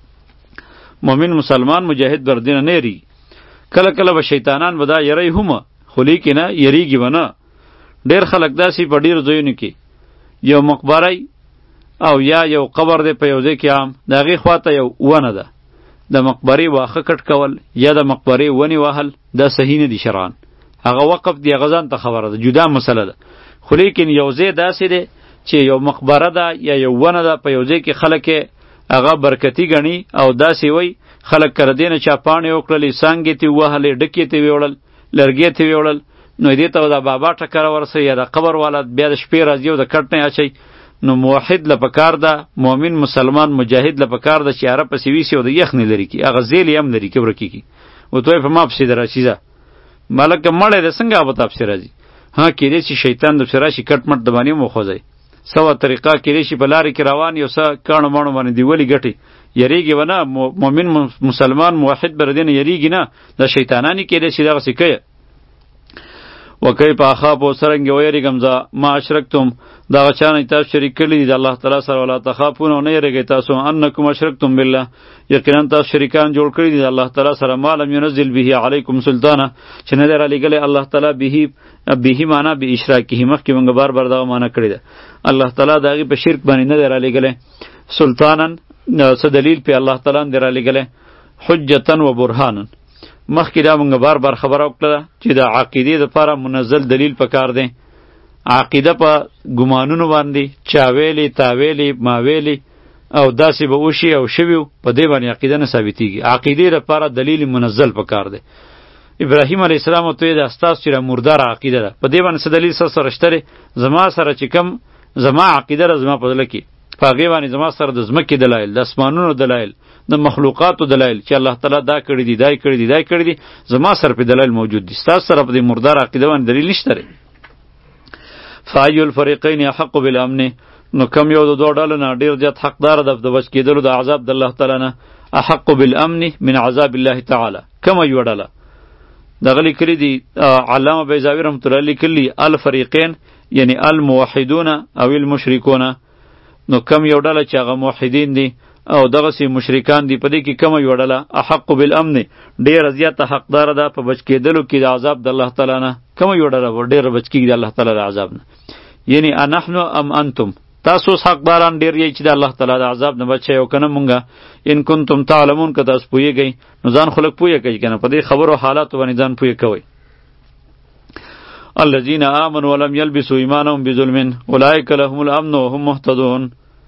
S1: مؤمن مسلمان مجاهد بر دې نه نه یریږي کله کله به شیطانان به دا یری هم خو لیکن نه یریږي به نه ډېر خلک داسې په ډېرو ځایونو کې یو مقبره او یا یو قبر دی په یو ځای کې عام د هغې خواته یو ونه ده د مقبرې واښه کټ کول یا د مقبرې ونې وهل دا صحیح نه دي شرعاً هغه وقف دی هغه ځان ته خبره ده جدا مسله ده خو لیکن یو ځای داسې دی چې یو مقبره ده یا یو ونه ده په یو ځای کې خلک هغه برکتي ګڼي او داسې وایي خلک کره دې نه چا پاڼې وکړلې څانګې ترې ووهلې ډکې ترې ویوړل لرګې ترې ویوړل نو دې ته د بابا ټکره ورسوي یا د قبر والا بیا د شپې راځي او د کټ نه اچوي نو موحد له پکار ده مؤمن مسلمان مجاهد له پکار ده چې هره پسې ویسي او د یخ نه لري کي هغه زیل هم لري کې ورکې کي و توی په ما پسې د راشي ځه مالکه مړی ده څنګه به تا پسې راځي ها کېدای شي شیطان د پسې راشي کټ مټ د باندې وخوځئ سوه طریقه کېدای شي په لارې کې روان یو څه کاڼو ماڼو باندې دی ولي ګټي یریږي ونه مؤمن مسلمان موحد بر دې نه یریږي نه د شیطانانې کېدای شي دغسې کوي وکیف اخاف څرنګې ویریږم زه ما اشرکتم دغه چا نه تاسو شریک کړي دي د الله تعالی سره ولا تخافون او نه یریږئ تاسو انکم اشرکتم بالله یقینا تاسو شریکان جوړ کړي دي د الله تعالی سره ما لم ينزل به علیکم سلطانه چې نه دی رالیږلی الله تعالی به به معنا به اشراکه مخکې موږ بار بار دغه معنا کړې ده الله تعالی د هغې په شرک باندې نه دی رالیږلی سلطانا څه دلیل پې الله تعالی نه دی رالیږلی حجتا و برهانا مخکې دا موږ بار بار خبره وکړه چې د عقیدې دپاره منزل دلیل پکار دی عقیده په ګمانونو باندې چا ویلې تا ویلې ما ویلې او داسې به وشي او شوي په دې باندې عقیده نه ثابتېږي عقیدې دپاره دلیل منزل پکار دی ابراهیم علیه السلام ورته ویل دا ستاسو چې مرداره عقیده ده په دې باندې څه دلیل ستاسو سره شته دی زما سره چې کوم زما عقیده ده زما په زړه کې په هغې باندې زما سره د ځمکې دلایل د اسمانونو دلایل د مخلوقاتو دلایل چې الله تعالی دا کړي دي دا کړي دي دا کړي دي زما سره په دلایل موجود دي ستاسو سره په دې مردار عقیده باندې دلیل نشته دی فای الفریقین احق بالامن نو کم یو د دوه ډلو نه ډېر زیات حقدار ده د بچ کېدلو د عذاب د الله تعالی نه احق بالامن من عذاب الله تعالی کومه یوه ډله دغه لیکلي دي علامه بیضاوي رحمت الله لیکلي الفریقین یعنی الموحدون او المشرکون نو کم یو ډله چې هغه موحدین دي او دغسې مشرکان دي په دې کې کمه یوه ډله احق بالامن ډېره زیاته حقداره ده په بچ کېدلو کې د عذاب د الله تعالی نه کمه یوه ډله به ډېره بچ کېږي د الله تعالی د عذاب نه یعنی انحنو ام انتم تاسو اوس حقداران ډېر یی چې د الله تعالی د عذاب نه بچ او که نه مونږه ان کنتم تعلمون که تاسو پوهېږئ نو ځان خو لږ پوهه کوئ که نه په دې خبرو حالاتو باندې ځان پوهه کوئ الذين آمنوا ولم يلبسوا ایمانهم بظلم اولئک لهم الامن وهم مهتدون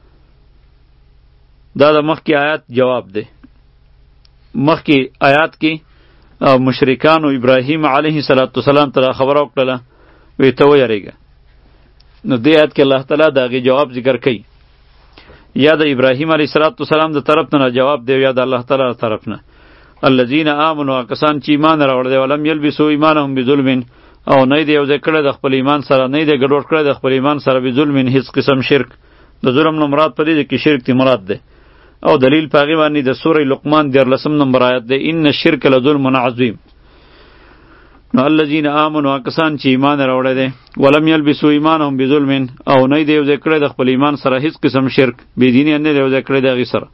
S1: دا د مخکې آیات جواب دی مخکې آیات کې مشرکانو ابراهیم علیه السلام ته خبره وکړله وی ته ویریږه نو دې آیات کې الله تعالی د هغې جواب ذکر کوي یا د ابراهیم علیه السلام د طرف نه جواب دی یا د الله تعالی د طرف نه الذین آمنوا کسان چې ایمان راوړی دی ولم یلبسوا ایمانهم بظلم او نه دی یو ځای کړی د خپل ایمان سره نه دی ګډوډ کړی د خپل ایمان سره بظلم هیڅ قسم شرک د ظلم نه مراد په دې کې شرک تی مراد دی او دلیل په هغې باندې د سورې لقمان دیارلسم نمبر آیت دی ان الشرک لظلم عظیم نو الذین آمنوا کسان چې ایمان راوړی دی ولم یلبسوا ایمانهم بظلم او نه دی یو ځای کړی د خپل ایمان سره هیڅ قسم شرک بېدیني نه دی یو ځای کړی د هغې سره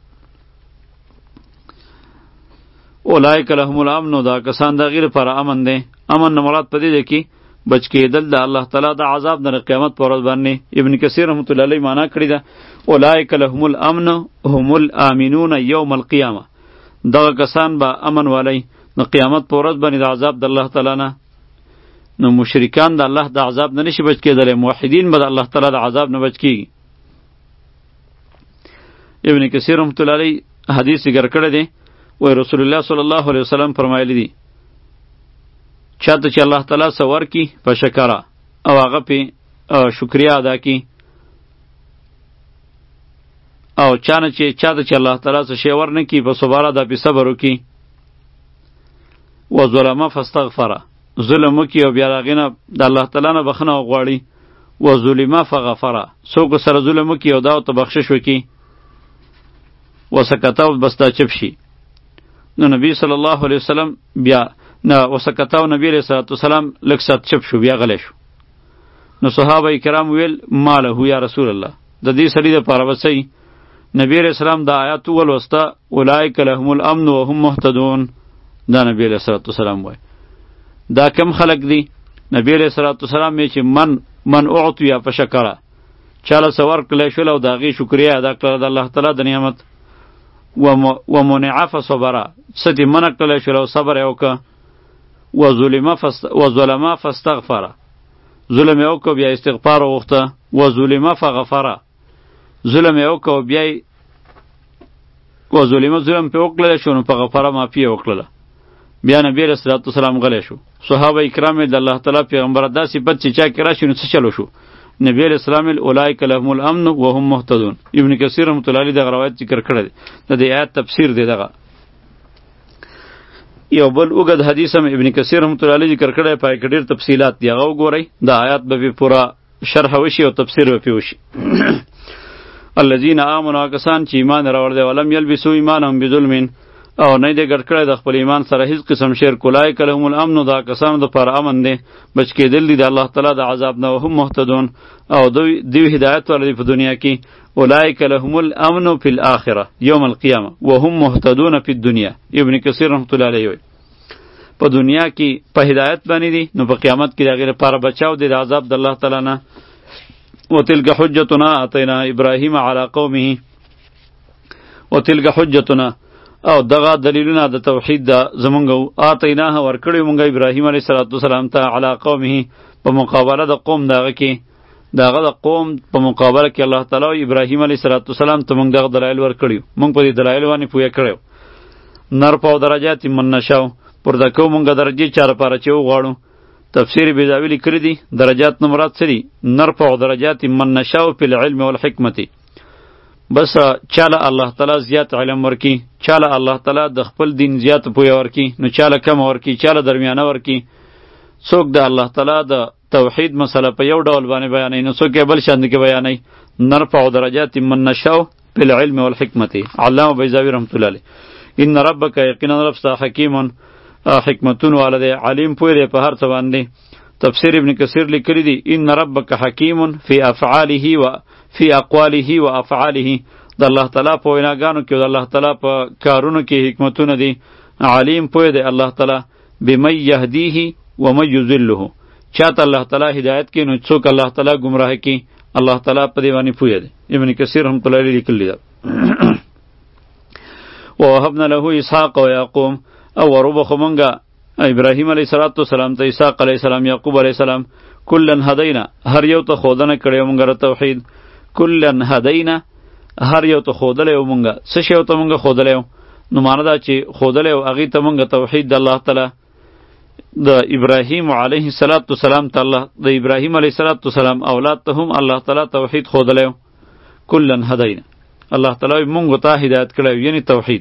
S1: اولئک لهم الامن دا کسان د هغې لپاره امن دی امن نه مراد په دې دی کې بچ کېدل د الله تعالی د عذاب نه قیامت په ورځ باندې ابن کثیر رحمت الله علیه معنا کړې ده اولئک لهم الامن هم الامنون یوم القیامه دغه کسان به امن والی نو قیامت په ورځ باندې د عذاب د الله تعالی نه نو مشرکان د الله د عذاب نه نشي بچ کېدلی موحدین به د الله تعالی د عذاب نه بچ کېږي ابن کثیر رحمت الله علیه حدیث ذکر کړی دی وی رسول الله صلی الله علیه وسلم فرمایلی دی چاته چې الله تعالی څه ورکي په شکره او هغه پې شکریه ادا کړي او چانه چې چاته چې الله تعالی څه شی ورنه کړي په صبره دا پې صبر وکړي و ظلمه فاستغفره ظلم وکړي او بیا د هغې نه د الله تعالی نه بخښنه وغواړي و ظلمه فغفره څوک سره ظلم وکړي او دا ورته بخشش وکړي و سکته بس دا چپ شي نو نبی صلی الله علیه وسلم بیا نه وسکته او نبی علیه صلوات وسلام لږ ساعت چپ شو بیا غلی شو نو صحابه کرام ویل ما له یا رسول الله د دې سړي دپاره به څه نبی علیه السلام دا آیات ولوسته اولئک لهم الامن وهم مهتدون دا نبی علیه صلوات وسلام وایي دا کم خلق دی نبی علیه صلوات وسلام یې چې من من اعطیا فشکره چاله څه ورکړلی شول او د هغې شکریه ادا کړله د الله تعالی د نعمت و منع فصبره څه دې منع کړلی شول او صبر یې وکړه و ظلمه فاستغفره ظلم یې وکړه بیا استغفار وغوښته و ظلمه فغفره ظلم یې وکړه بیا و ظلمه ظلم پې وکړلی شو نو په غفره معافي یې وکړله بیا نبی علیه صلوات وسلام غلی شو صحابه کرام د الله تعالی پیغمبره دا صفت چې چا کې راشي نو څه چلو شو نبی علیه السلام اولئک لهم الامن وهم مهتدون ابن کثیر رحمت الله علیه دغه روایت ذکر کړی دی د دې آیات تفسیر دی دغه یو بل اوږد حدیث هم ابن کثیر رحمت الله علیه ذکر کړی پای کې ډېر تفصیلات دی هغه وګورئ دا آیات به پې پوره شرح وشي او تفسیر به پې وشي الذین آمنوا کسان چې ایمان راوړی دی ولم یلبسوا ایمانهم بظلم او نه دې ګډ کړی د خپل ایمان سره هیڅ قسم شرک اولئک لهم الامن دا کسانو دپاره امن دی بچ کېدل دي د الله تعالی د عذاب نه وهم مهتدون او دوی دوی هدایت والا دي په دنیا کې اولئک لهم الامن فی الاخره یوم القیامه وهم مهتدون فی الدنیا ابن کثیر رحمت الله علیه وایي په دنیا کې په هدایت باندې دي نو په قیامت کې د هغې لپاره بچاو دی د عذاب د الله تعالی نه وتلک حجتنا آتینا ابراهیم علی قومه وتلک حجتنا او دغه دلیلونه د توحید د زمونږ آتیناه ورکړی مونږ ابراهیم علیه السلام ته علی قومه په مقابله د قوم دغه کې دغه د قوم په مقابله کې الله تعالی ابراهیم علیه السلام ته مونږ دغه دلایل ورکړي مونږ په دې دلایل باندې پوهه کړو نرفع درجات من نشاو پر دکو مونږ درجه چاره پاره چې وغواړو تفسیر بیضاوی لیکلی دی درجات نه مراد څه دي نرفع درجات من نشاو فی العلم والحکمت بس چاله الله تعالی زیات علم ورکی چاله الله تعالی د خپل دین زیات پوهه ورکی نو چاله کم ورکی چاله درمیانه ورکی څوک د الله تعالی د توحید مسله په یو ډول باندې بیانوي نو څوک بل شان کې بیانوي نرفع درجات من نشاء فی العلم والحکمت علامه بیضاوی رحمت الله علیه ان ربک یقینا رب ستا حکیم حکمتون والده علیم پوی دی په هر څه باندې تفسیر ابن کثیر لیکلی دی ان ربک حکیم فی افعاله و فی اقواله و افعاله د الله تعالی په ویناګانو کې او د الله تعالی په کارونو کې حکمتونه دي. علیم پوه دی الله تعالی بمن یهدیه و من یضله، چاته الله تعالی هدایت کوي نو څوک الله تعالی گمراه کوي، الله تعالی په دی باندې پوه دی. ابن کثیر رحمۃ اللہ علیہ لیکلی ده. ووهبنا له اسحاق و یعقوب، او وربخ منګه ابراهیم علیه السلام ته اسحاق علیه السلام یعقوب علیه السلام کلن هدینا، هر یو ته خودنه کړی مونږ توحید. کلن هدینا، هر یو ته خودلې مونږه څه شی ته مونږه خودلې، نو معنا دا چې خودلې او هغه ته مونږه توحید د الله تعالی د ابراهیم علیه السلام ته الله د ابراهیم علیه السلام اولاد ته هم الله تعالی توحید خودلې. کلن هدینا، الله تعالی مونږ ته هدایت کړی یعنی توحید.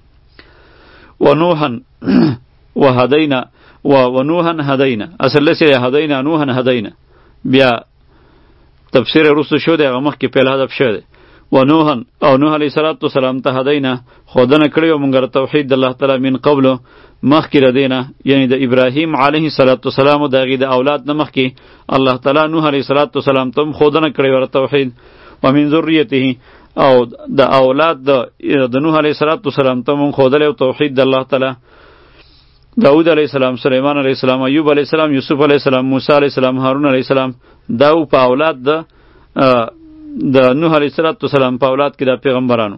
S1: ونوحا وهدینا و ونوحا هدینا، اصل لسی هدینا نوحا هدینا، بیا تفسیر رسو شو دی هغه مخکې پیل هدف شو دی. ونوحا او نوح علیه السلام ته هدینا خودنه کړی مونږ توحید د الله تعالی من قبل مخکې ردینا، یعنی د ابراهیم علیه السلام او د هغې د اولاد نه مخکې الله تعالی نوح علیه السلام ته هم خودنه کړی ور توحید. ومن ذریته، او د اولاد د نوح علیه السلام ته هم خودلی او توحید د الله تعالی. داود علیه السلام، سلیمان علیه السلام، ایوب علیه السلام، یوسف علیه السلام، موسی علیه السلام، هارون علیه السلام، دا په اولاد د د نوح علیه السلام په اولاد کې د پیغمبرانو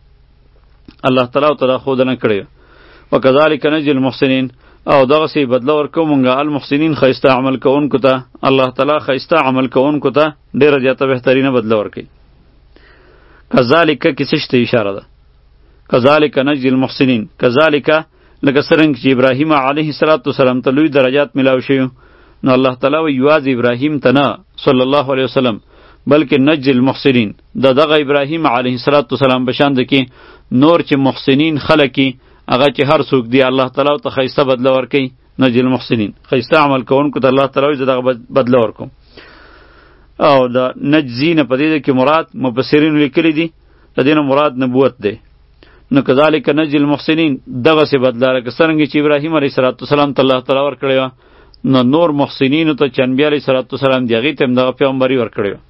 S1: الله تعالی تعالی خودنه کړی. وکذالک نجزی المحسنین، او دغسې بدله ورکوو مونږه المحسنین ښایسته عمل کوونکو ته. الله تعالی ښایسته عمل کوونکو ته ډېره زیاته بهترینه بدله ورکوي. کذالک کې څه ته اشاره ده؟ کذالک نجزی المحسنین، کذالک لکه څرنګه چې ابراهیم علیه السلام ته لوی درجات میلاو شوي، نو الله تعالی وایي یوازې ابراهیم ته نه صلی الله علیه وسلم بلکې نجزی المحسنین، د دغه ابراهیم علیه السلام په شان ده کې نور چې محسنین خلک هغه چې هر څوک دی الله تعالی ته ښایسته بدله ورکوي. نجزی المحسنین، ښایسته عمل کوونکو ته الله تعالی وایي زه دغه بدله ورکوم. او د نجزی نه په دې کې مراد مفسرینو لیکلی دي د دې نه مراد نبوت دی. نو کذالک نجزی المحسنین دغسې بدله لکه څرنګه چې ابراهیم علیه السلام ته الله تعالی ورکړی وه، نو نور محسنینو ته چې انبیا علیه السلام دي هغې ته هم دغه پیغمبري ورکړی وه.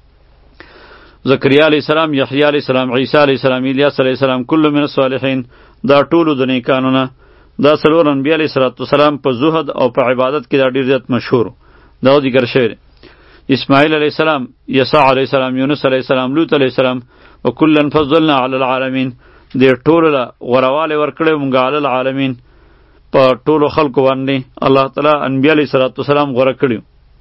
S1: زکریا علیه السلام، یحیی علیه السلام، عیسی علیه السلام، الیاس علیه السلام، کل من الصالحین، دا ټولو د نیکانو نه. دا څلور انبیا علیه السلام په زهد او په عبادت کې دا ډېر زیات مشهور دا ذکر شوی دی. اسماعیل علیه السلام، یسع علیه السلام، یونس علیه السلام، لوط علیه السلام، وکلا فضلنا علی العالمین، دې ټولو له غوروالی ورکړی مونږ علی العالمین، په ټولو خلکو باندې الله تعالی انبیا علیه السلام غوره کړي.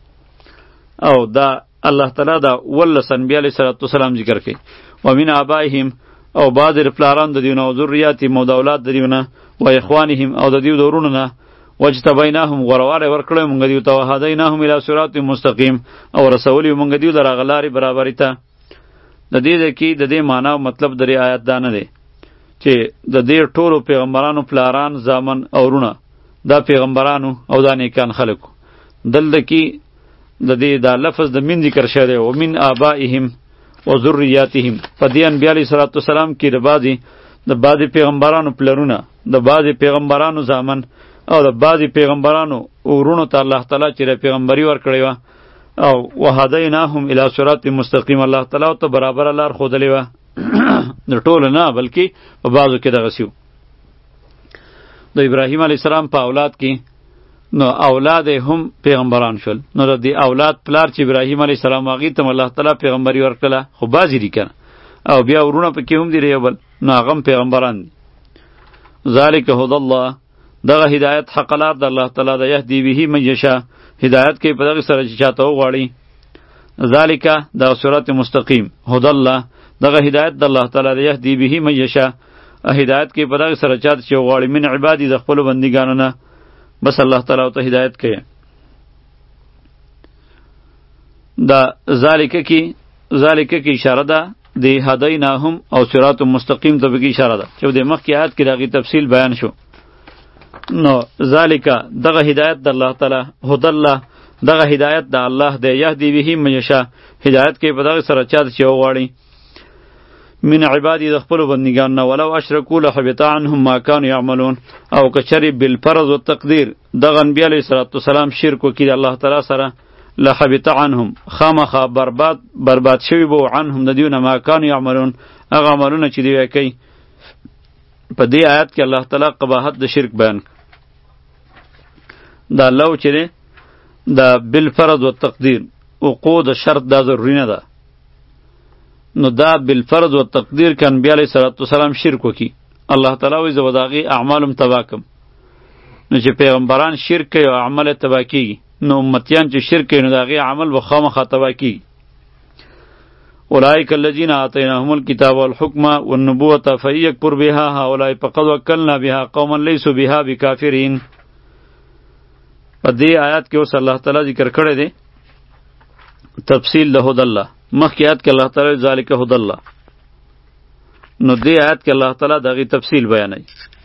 S1: او دا الله تعالی دا ولس انبیا علیه السلام ذکر کوي. ومن آبائهم، او بعض پلاران د دیونه او ذریاتهم او د اولاد د دیونه، و اخوانهم او د دیو د ورونو نه، وجتبیناهم غوروالی ورکړی مونږ دیو ته، وهدیناهم الی صراط مستقیم، او رسولی مونږ دیو د هغه لارې برابرۍ ته. د دې ځای کې د دې معنا او مطلب د دې آیت دا نه دی چې د دې ټولو پیغمبرانو پلاران، زامن او ورونه دا پیغمبرانو او دا نیکان خلکو. دلته کې د دې دا لفظ د من ذکر شوی دی، ومن آبائهم و ذریاتهم. په دې انبیا علیه السلام کې د بعضې د بعضې پیغمبرانو پلرونه، د بعضې پیغمبرانو زامن او د بعضې پیغمبرانو ورونو ته الله تعالی چې د پیغمبري ورکړې وه. او وهدیناهم الی صراط مستقیم، الله تعالی ته برابره لار ښودلې وه. د ټولو نه بلکې په بعضو کې دغسې و. د ابراهیم علیه السلام په اولاد کې نو اولاد هم پیغمبران شول، نو د دې اولاد پلار چې ابراهیم علیه السلام هغې ته الله تعالی پیغمبري ورکړله، خو بعضې دي که نه، او بیا ورونه پکې هم دي یو بل، نو هغه هم پیغمبران دي. ذالک هدی الله، دغه هدایت حق لار د الله تعالی د یهدی به من یشاء، هدایت کوي په دغه سره چې چاته وغواړي. ذالک دا صراط مستقیم، هدی الله دغه هدایت د الله تعالی د یهدی به من یشاء، هدایت کوي په دغه سره چاته چې وغواړي من عبادی د خپلو بندګانو نه، بس الله تعالی ته هدایت کوي. دا ذالک کی ذالک کی اشاره ده د هدیناهم او صراط مستقیم ته به اشاره ده چې د مخکې آیات کې دغه تفصیل بیان شو. نو ذالک دغه هدایت د الله تعالی، هدی الله دغه هدایت د الله د یهدی به من یشاء، هدایت کوي په دغه سره چاته چې وغواړي من عبادی د خپلو بندګانو نه، ولو اشرکوا لحبط عنهم ما کانوا یعملون. او کچری بالفرض و تقدیر دغه انبیا علیه السلام شرک وکړي الله تعالی سره، لحبط عنهم خامخا برباد برباد شوی بو عنهم د دیونه ما کانوا یعملون هغه عملونه چې دوی کوي. په دې آیات کې الله تعالی قباحت د شرک بیان دا لو چې دی دا بالفرض و تقدیر وقوع د شرط دا ضروری نه ده. نو دا بالفرض و تقدیر که انبیا علیه صلوات وسلام شرک وکي الله تعالی وایي زه به د هغې اعمالم تباه کم. نو چې پیغمبران شرک کوي او عمل یې تباه کېږي نو امتیان چې شرک کوي نو د هغې عمل به خامخا تباه کېږي. اولئک الذین آتیناهم الکتاب والحکم والنبوة فإن یکفر بها هؤلاء فقد وکلنا بها قوما لیسوا بها بکافرین. په دې آیات کې اوس الله تعالی ذکر کړی دی تفصیل د هدى الله. مخکې آیات کې الله تعالی ذالک هدى الله، نو دې آیات کې الله تعالی دغه تفصیل بیانوي.